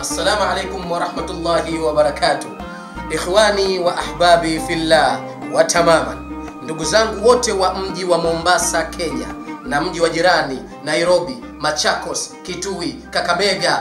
Assalamu alaikum wa rahmatullahi wa barakatuh. Ikhwani wa ahbabi fillah wa tamaman. Ndugu zangu wote wa mji wa Mombasa, Kenya, na mji wa jirani Nairobi, Machakos, Kitui, Kakamega,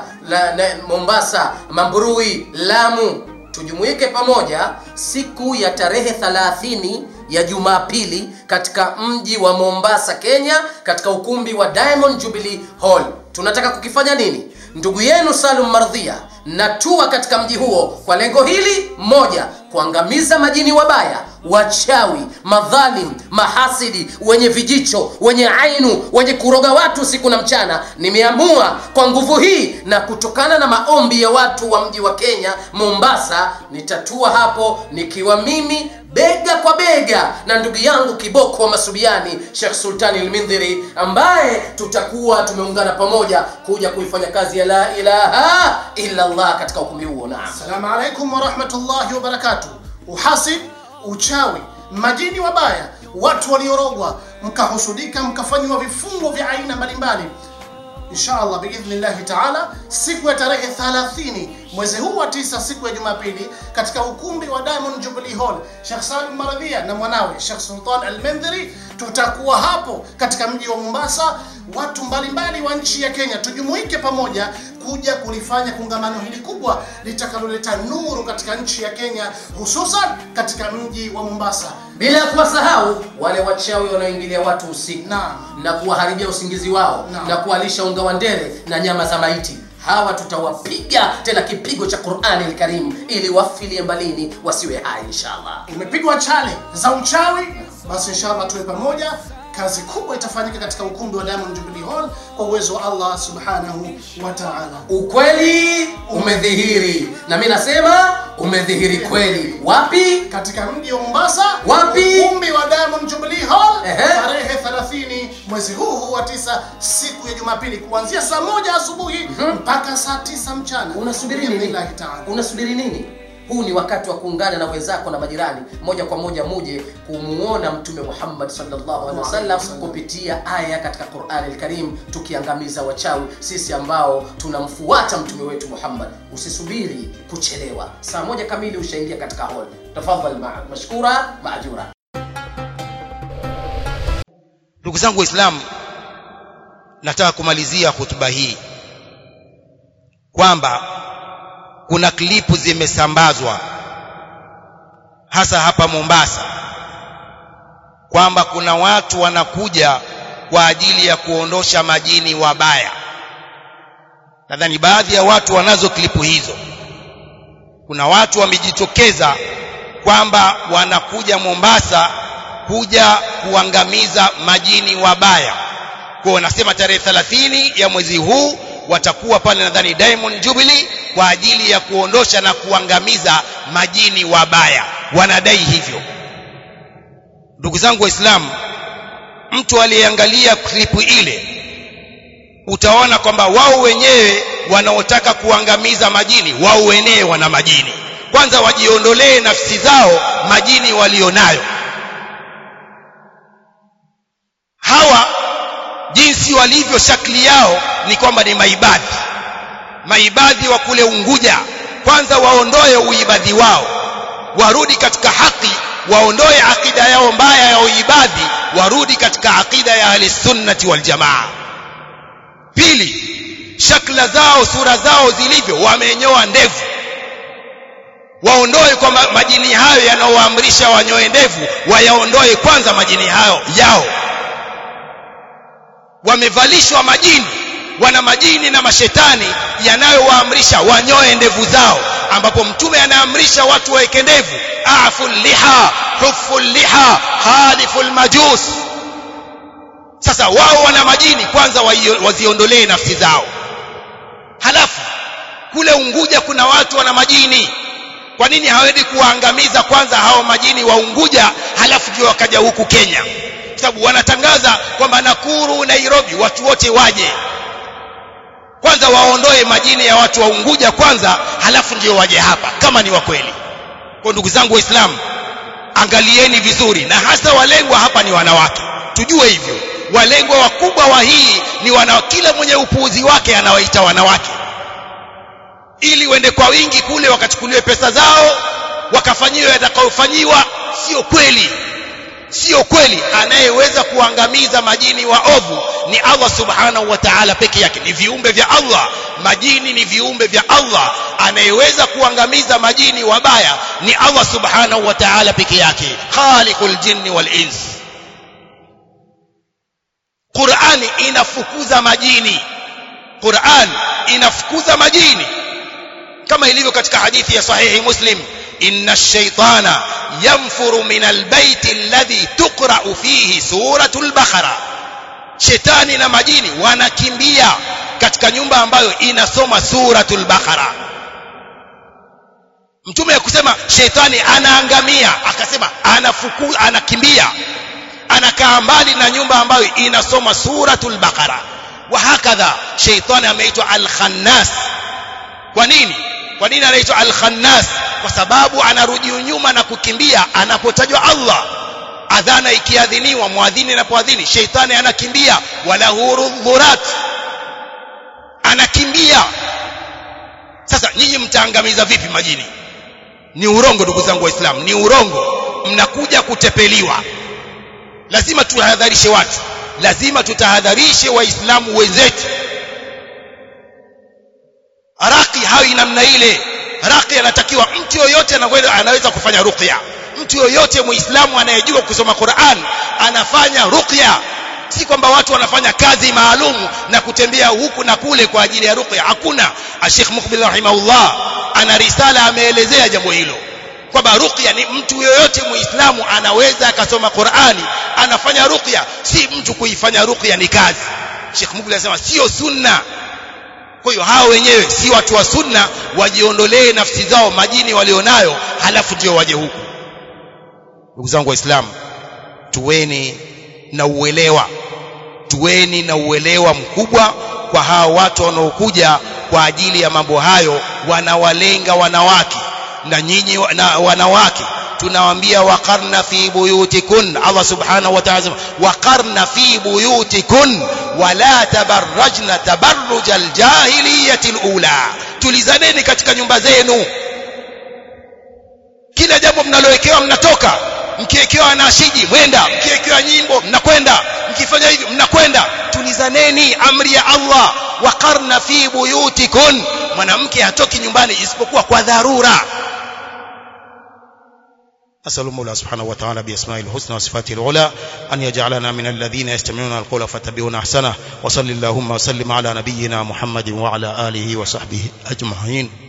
Mombasa, Mamburui, Lamu, tujumuike pamoja siku ya tarehe 30 ya Jumapili katika mji wa Mombasa, Kenya, katika ukumbi wa Diamond Jubilee Hall. Tunataka kukifanya nini? Ndugu yenu Salum Mardhia natua katika mji huo kwa lengo hili moja: kuangamiza majini wabaya, wachawi, madhalim, mahasidi, wenye vijicho, wenye ainu, wenye kuroga watu siku na mchana. Nimeamua kwa nguvu hii na kutokana na maombi ya watu wa mji wa Kenya, Mombasa, nitatua hapo nikiwa mimi bega kwa bega na ndugu yangu kiboko wa Masubiani, Sheikh Sultani Al-Mindhiri, ambaye tutakuwa tumeungana pamoja kuja kuifanya kazi ya la ilaha illa Allah katika ukumbi huo. Naam. Assalamu alaikum wa rahmatullahi wa barakatuh. Uhasid, uchawi, majini wabaya, watu waliorogwa, mkahusudika, mkafanywa vifungo vya aina mbalimbali. Inshallah biidhnillah ta'ala, siku ya tarehe 30 mwezi huu wa 9, siku ya Jumapili, katika ukumbi wa Diamond Jubilee Hall, Sheikh Salum Mardhia na mwanawe Sheikh Sultan Al-Mindhiri tutakuwa hapo katika mji wa Mombasa. Watu mbalimbali wa nchi ya Kenya tujumuike pamoja kuja kulifanya kongamano hili kubwa litakaloleta nuru katika nchi ya Kenya, hususan katika mji wa Mombasa. Bila kuwasahau wale wachawi wanaoingilia watu usiku na kuwaharibia usingizi wao na kuwalisha unga wa ndere na nyama za maiti. Hawa tutawapiga tena kipigo cha Qur'ani al-Karim ili wafilie mbalini, wasiwe hai inshallah. Umepigwa chale za uchawi, basi inshallah tuwe pamoja. Kazi kubwa itafanyika katika ukumbi wa Diamond Jubilee Hall kwa uwezo wa Allah subhanahu wa ta'ala. Ukweli umedhihiri, na mimi nasema umedhihiri kweli. Wapi? Katika mji wa Mombasa. Wapi? Ukumbi wa Diamond Jubilee Hall, tarehe 30 mwezi huu wa 9, siku ya Jumapili, kuanzia saa 1 asubuhi mpaka saa 9 mchana. Unasubiri nini? Unasubiri nini? Huu ni wakati wa kuungana na wenzako na majirani moja kwa moja, muje kumuona Mtume Muhammad sallallahu alaihi wasallam kupitia aya katika Qur'an al-Karim, tukiangamiza wachawi, sisi ambao tunamfuata mtume wetu Muhammad. Usisubiri kuchelewa, saa 1 kamili ushaingia katika hall. Tafadhali mashkura maajura. Ndugu zangu Waislamu, nataka kumalizia hotuba hii kwamba kuna klipu zimesambazwa hasa hapa Mombasa kwamba kuna watu wanakuja kwa ajili ya kuondosha majini wabaya. Nadhani baadhi ya watu wanazo klipu hizo. Kuna watu wamejitokeza kwamba wanakuja Mombasa kuja kuangamiza majini wabaya. Kwa wanasema tarehe 30 ya mwezi huu watakuwa pale nadhani Diamond Jubilee kwa ajili ya kuondosha na kuangamiza majini wabaya. Wanadai hivyo. Ndugu zangu Waislamu, mtu aliyeangalia klipu ile utaona kwamba wao wenyewe wanaotaka kuangamiza majini, wao wenyewe wana majini. Kwanza wajiondolee nafsi zao majini walionayo. Hawa jinsi walivyo, shakli yao ni kwamba ni maibadhi wa kule Unguja. Kwanza waondoe uibadhi wao, warudi katika haki, waondoe akida yao mbaya ya uibadhi, warudi katika akida ya ahli-sunnati wal jamaa. Pili, shakla zao, sura zao zilivyo, wamenyoa ndevu. Waondoe kwa majini hayo yanaoamrisha wanyoe ndevu, wayaondoe kwanza majini hayo yao. Wamevalishwa majini, wana majini na mashetani yanayowaamrisha wanyoe ndevu zao, ambapo mtume anaamrisha watu waeke ndevu: aful liha, huful liha, haliful majus. Sasa wao wana majini, kwanza waziondolee nafsi zao. Halafu kule Unguja kuna watu wana majini. Kwa nini hawaendi kuwaangamiza kwanza hao majini wa Unguja, halafu ndio wakaja huku Kenya? Kwa sababu wanatangaza kwamba Nakuru, Nairobi watu wote waje. Kwanza waondoe majini ya watu wa Unguja kwanza, halafu ndio waje hapa kama ni wa kweli. Kwa ndugu zangu Waislamu, angalieni vizuri, na hasa walengwa hapa ni wanawake. Tujue hivyo, walengwa wakubwa wa hii ni kila mwenye upuuzi wake anawaita wanawake. ili wende kwa wingi kule wakachukuliwe pesa zao wakafanyiwe yatakayofanyiwa. Sio kweli, sio kweli. Anayeweza kuangamiza majini waovu ni Allah subhanahu wa ta'ala peke yake. Ni viumbe vya Allah, majini ni viumbe vya Allah. Anayeweza kuangamiza majini wabaya ni Allah subhanahu wa ta'ala peke yake, khaliqul jinni wal ins. Qur'ani inafukuza majini, Qur'an inafukuza majini, kama ilivyo katika hadithi ya sahihi Muslim, inna ash-shaytana yanfuru min al-bayt alladhi tuqra'u fihi suratul Baqara. Shetani na majini wanakimbia katika nyumba ambayo inasoma suratul Baqara. Mtume akusema shetani anaangamia, akasema anakimbia, anakaa mbali na nyumba ambayo inasoma suratul Baqara. Wa hakadha shetani ameitwa al-khannas. Kwa nini? Kwa nini anaitwa al-khannas? Kwa sababu anarudi nyuma na kukimbia anapotajwa Allah. Adhana ikiadhiniwa, muadhini anapoadhini, shetani anakimbia. Wala hurudhurat, anakimbia. Sasa nyinyi mtaangamiza vipi majini? Ni urongo ndugu zangu waislamu, ni urongo. Mnakuja kutepeliwa. Lazima tuhadharishe watu, lazima tutahadharishe waislamu wenzetu. Raqi hawi namna ile. Raqi anatakiwa mtu yoyote anaweza kufanya ruqya. Mtu yoyote muislamu anayejua kusoma Qur'an anafanya ruqya. Si kwamba watu wanafanya kazi maalum na kutembea huku na kule kwa ajili ya ruqya. Hakuna. Sheikh Muqbil rahimahullah ana risala ameelezea jambo hilo, kwamba ruqya ni mtu yoyote muislamu anaweza akasoma Qur'ani anafanya ruqya, si mtu kuifanya ruqya ni kazi. Sheikh Muqbil anasema sio sunna. Kwa hiyo hao wenyewe si watu wa sunna, wajiondolee nafsi zao majini walionayo, halafu ndio waje huku. Ndugu zangu waislamu, tuweni na uelewa mkubwa kwa hao watu wanaokuja kwa ajili ya mambo hayo. Wanawalenga wanawake, na nyinyi na wanawake tunawaambia waqarna fi buyutikun. Allah subhanahu wa ta'ala waqarna fi buyutikun wala tabarrajna tabarrujal jahiliyatil ula. Tulizaneni katika nyumba zenu. Kila jambo mnalowekewa mnatoka. Mkiwekewa nashiji mwenda, mkiwekewa nyimbo mnakwenda, mkifanya hivi mnakwenda. Tulizaneni, amri ya Allah. Waqarna fi buyutikun. Mwanamke hatoki nyumbani isipokuwa kwa dharura. أسأل الله سبحانه وتعالى بأسمائه الحسنى وصفاته العلى أن يجعلنا من الذين يستمعون القول فيتبعون أحسنه. وصل اللهم وسلم على نبينا محمد وعلى آله وصحبه أجمعين.